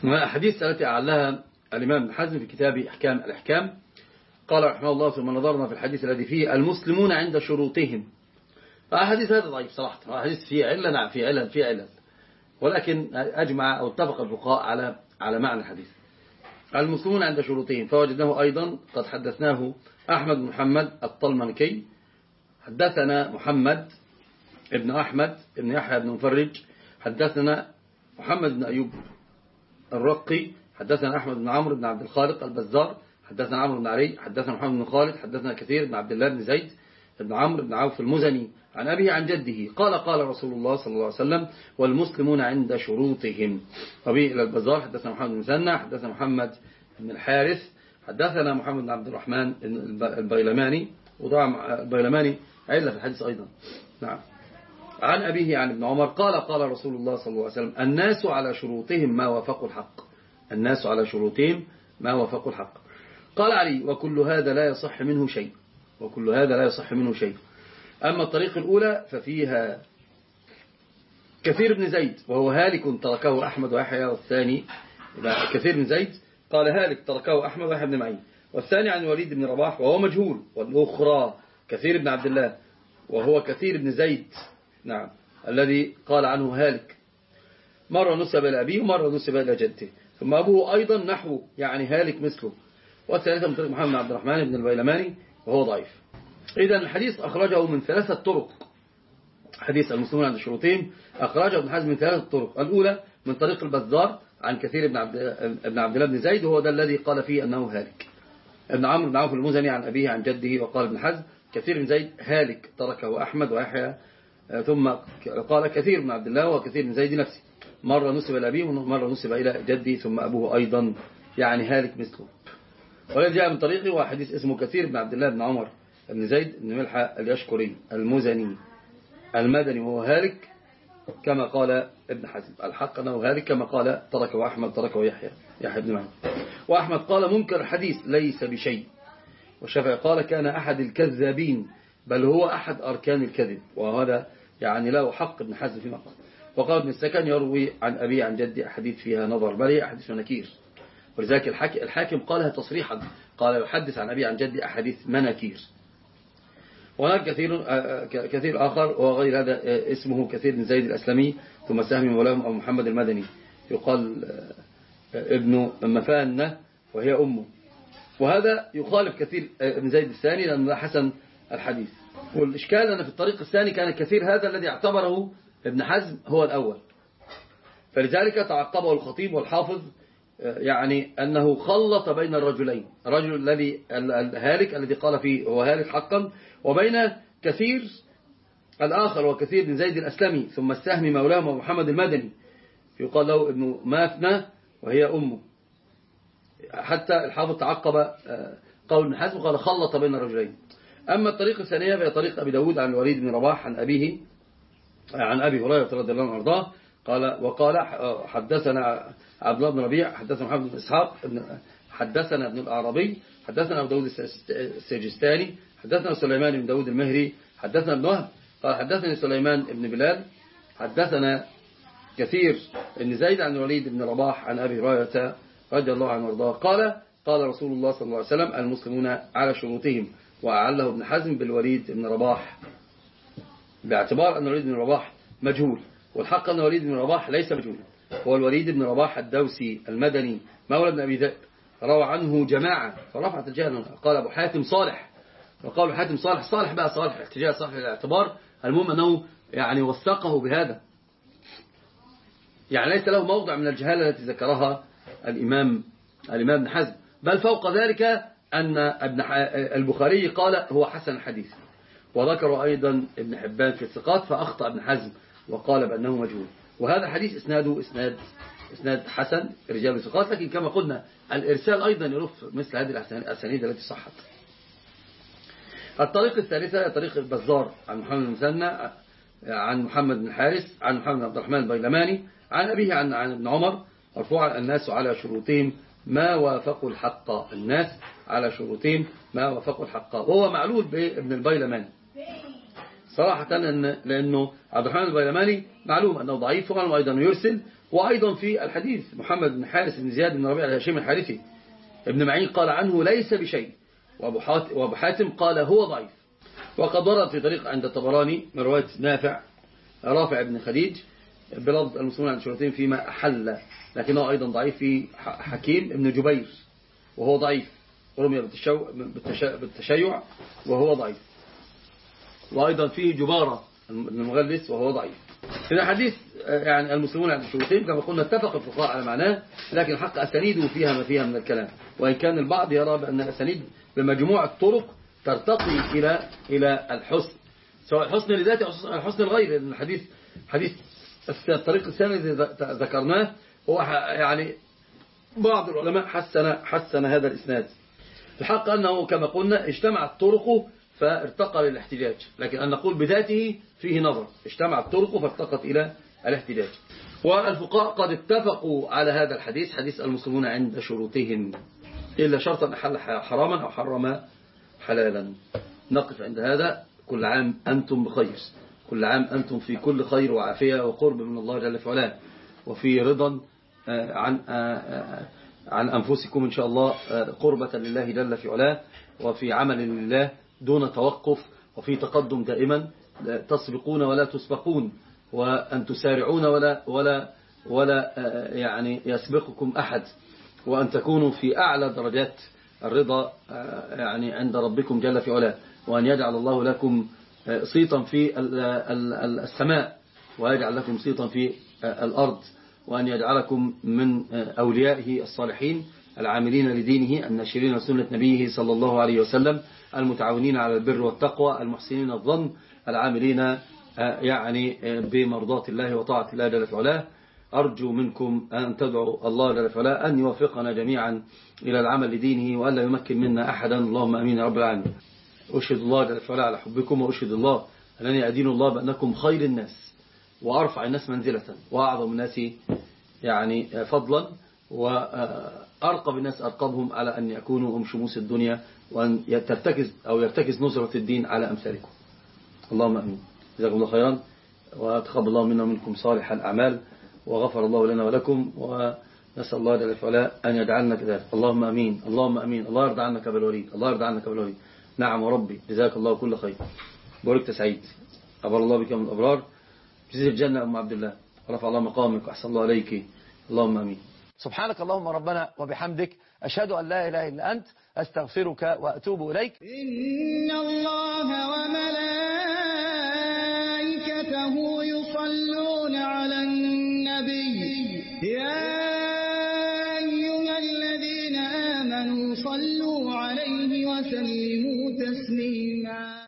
أحاديث التي أعلها الإمام ابن حزم في كتاب أحكام الأحكام. قال رحمه الله: ثم نظرنا في الحديث الذي فيه المسلمون عند شروطهم. الحديث هذا ضعيف صراحة، الحديث فيه علة، نعم فيه علة، ولكن أجمع أو اتفق الفقهاء على معنى الحديث. المسلمون عند شروطهم، فوجدناه أيضا قد حدثناه أحمد بن محمد الطلمنكي، حدثنا محمد ابن أحمد ابن يحيى بن مفرج، حدثنا محمد بن أيوب الرقي، حدثنا أحمد بن عمرو بن عبد الخالق البزار، حدثنا عمرو بن علي، حدثنا محمد بن خالد، حدثنا كثير بن عبد الله بن زيد بن عمرو بن عوف المزني عن أبيه عن جده قال: قال رسول الله صلى الله عليه وسلم: والمسلمون عند شروطهم. وبه إلى البزار حدثنا محمد بن مسنى، حدثنا محمد بن الحارث، حدثنا محمد بن عبد الرحمن البيلماني، وضع البيلماني علة في الحديث أيضا، نعم، عن أبيه عن ابن عمر قال: قال رسول الله صلى الله عليه وسلم: الناس على شروطهم ما وافقوا الحق. الناس على شروطهم ما وافقوا الحق. قال علي: وكل هذا لا يصح منه شيء، وكل هذا لا يصح منه شيء. أما الطريق الأولى ففيها كثير بن زيد وهو هالك تركه أحمد ويحيى، والثاني كثير بن زيد قال هالك تركه أحمد ويحيى بن معين، والثاني عن الوليد بن رباح وهو مجهول، والأخرى كثير بن عبد الله وهو كثير بن زيد، نعم، الذي قال عنه هالك، مرة نسب إلى أبيه ومرة نسب إلى جده، ثم أبوه أيضا نحو يعني هالك مثله، والثالثة من طريق محمد بن عبد الرحمن بن البيلماني وهو ضعيف. إذن الحديث أخرجه من 3 طرق. حديث المسلمون عند شروطهم أخرجه ابن حزم من 3 طرق. الأولى من طريق البزار عن كثير بن عبد الله بن زيد، وهو ده الذي قال فيه أنه هالك. ابن عمرو بن عوف المزني عن أبيه عن جده، وقال ابن حزم: كثير بن زيد هالك تركه أحمد ويحيى. ثم قال كثير بن عبد الله وكثير بن زيد نفسه، مرة نسب إلى أبيه ومرة نسب إلى جده، ثم أبوه أيضا يعني هالك مثله. والذي جاء من طريقه هو حديث اسمه كثير بن عبد الله بن عمر بن زيد بن ملحة اليشكري المزني المدني، وهو هالك كما قال ابن حزم. الحق أنه هالك كما قال تركه أحمد، تركه يحيى بن معين. وأحمد قال: منكر الحديث ليس بشيء. والشافعي قال: كان أحد الكذابين، بل هو أحد أركان الكذب. وهذا يعني له حق ابن حزم فيما قال. وقال ابن السكن: يروي عن أبي عن جدي أحاديث فيها نظر، بل هي أحاديث مناكير. ولذلك الحاكم قالها تصريحا، قال: يحدث عن أبي عن جدي أحاديث مناكير. وهناك كثير آخر وغير هذا اسمه كثير بن زيد الأسلمي، ثم سهم مولاهم أبو محمد المدني، يقال ابن مفانة وهي أمه. وهذا يخالف كثير بن زيد الثاني لأنه حسن الحديث. والإشكال أن في الطريق الثاني كان كثير هذا الذي اعتبره ابن حزم هو الأول، فلذلك تعقبه الخطيب والحافظ، يعني أنه خلط بين الرجلين، الرجل الذي الهالك الذي قال فيه هو هالك حقا، وبين كثير الآخر وكثير بن زيد الأسلمي، ثم السهم مولاهم أبو محمد المدني يقال له ابن مافنة وهي أمه. حتى الحافظ تعقب قول ابن حزم قال: خلط بين الرجلين. أما الطريقة الثانية فهي طريق أبي داود عن الوليد بن رباح عن أبيه عن أبي هريرة رضي الله عنه وارضاه وقال: حدثنا عبد الله بن ربيع، حدثنا محمد بن إسحاق، حدثنا ابن الأعرابي، حدثنا أبو داود السجستاني، حدثنا سليمان بن داود المهري، حدثنا ابن وهب قال: حدثني سليمان بن بلال، حدثنا كثير بن زيد عن الوليد بن رباح عن أبي هريرة رضي الله عنه وارضاه قال: قال رسول الله صلى الله عليه وسلم: المسلمون على شروطهم. وأعله ابن حزم بالوليد بن رباح، باعتبار أن الوليد بن رباح مجهول، والحق أن الوليد بن رباح ليس مجهولا، هو الوليد بن رباح الدوسي المدني مولى بن أبي ذئب، روى عنه جماعة فرفعت الجهل. قال أبو حاتم صالح، وقال أبو حاتم صالح بقى صالح احتجاج صالح للاعتبار، المهم أنه يعني وثقه بهذا، يعني ليس له موضع من الجهالة التي ذكرها الإمام ابن حزم، بل فوق ذلك أن البخاري قال هو حسن الحديث، وذكر أيضا ابن حبان في الثقات فأخطأ ابن حزم وقال بأنه مجهول. وهذا حديث إسناده إسناد حسن رجال الثقات، لكن كما قلنا الإرسال أيضا يرف مثل هذه الأسانيد التي صحت. الطريق الثالثة طريق البزار عن محمد بن مسنى عن محمد بن الحارث عن محمد بن عبد الرحمن البيلماني عن أبيه عن ابن عمر مرفوعا: الناس على شروطهم ما وافقوا الحق. الناس على شروطهم ما وافقوا الحق، وهو معلول بابن البيلماني. صراحة، لأنه عبد الرحمن البيلماني معلوم أنه ضعيف، ومعلوم أيضا يرسل. وأيضا في الحديث محمد بن حارث بن زياد بن ربيع الهاشمي الحارثي ابن معين قال عنه ليس بشيء، وأبو حاتم قال هو ضعيف. وقد ورد في طريق عند الطبراني من رواية رافع بن خديج بلفظ المسلمون عند شروطهم فيما أحل، لكنه أيضا ضعيف. في حكيم ابن جبير وهو ضعيف، رمي بالتشيع وهو ضعيف. وأيضا فيه جبارة المغلس وهو ضعيف. في الحديث يعني المسلمون عند شروطهم كما قلنا اتفق الفقهاء على معناه، لكن الحق أسانيده فيها ما فيها من الكلام، وإن كان البعض يرى بأن الأسانيد بمجموع الطرق ترتقي إلى الحسن، سواء الحسن لذاته أو الحسن الغير. لأن حديث الطريق الثاني الذي ذكرناه هو يعني بعض العلماء حسن هذا الإسناد. الحق أنه كما قلنا اجتمعت طرقه فارتقى للاحتجاج، لكن أن نقول بذاته فيه نظر، اجتمعت طرقه فارتقت إلى الاحتجاج. والفقهاء قد اتفقوا على هذا الحديث، حديث المسلمون عند شروطهم إلا شرطا أحل حراما أو حرم حلالا. نقف عند هذا. كل عام أنتم بخير، كل عام أنتم في كل خير وعافية وقرب من الله جل في علاه، وفي رضا عن أنفسكم إن شاء الله، قربة لله جل في علاه، وفي عمل لله دون توقف، وفي تقدم دائما، تسبقون ولا تسبقون، وأن تسارعون ولا يعني يسبقكم أحد، وأن تكونوا في أعلى درجات الرضا يعني عند ربكم جل في علاه، وأن يجعل الله لكم صيتا في السماء، ويجعل لكم صيتا في الأرض، وأن يجعلكم من أوليائه الصالحين العاملين لدينه الناشرين سنة نبيه صلى الله عليه وسلم، المتعاونين على البر والتقوى، المحسنين الظن، العاملين يعني بمرضاة الله وطاعة الله جل في علاه. أرجو منكم أن تدعوا الله جل في علاه أن يوفقنا جميعا إلى العمل لدينه، وألا يمكن منا أحدا. اللهم أمين يا رب العالمين. أشهد الله جل في علاه على حبكم، وأشهد الله أنني أدين الله بأنكم خير الناس وأرفع الناس منزلة وأعظم الناس يعني فضلا، وأرقب الناس أرقبهم على أن يكونوا هم شموس الدنيا، وأن يرتكز نصرة الدين على أمثالكم. اللهم أمين. جزاكم الله خيرا، وتقبل الله منا ومنكم صالح الأعمال، وغفر الله لنا ولكم، ونسأل الله جل وعلا أن يجعلنا كذلك. اللهم أمين. اللهم أمين. الله يرضى عنك بالوليد، الله يرضى عنك بالوليد. نعم وربي، جزاك الله كل خير. بوركت سعيد، أبر الله بك من الأبرار، جزيل الجنة أم عبد الله، رفع الله مقامك وأحسن الله عليك. اللهم أمين. سبحانك اللهم ربنا وبحمدك، أشهد أن لا إله إلا أنت، أستغفرك وأتوب إليك. إن الله وملائكته يصلون على النبي، يا أيها الذين آمنوا صلوا عليه وسلموا تسليما.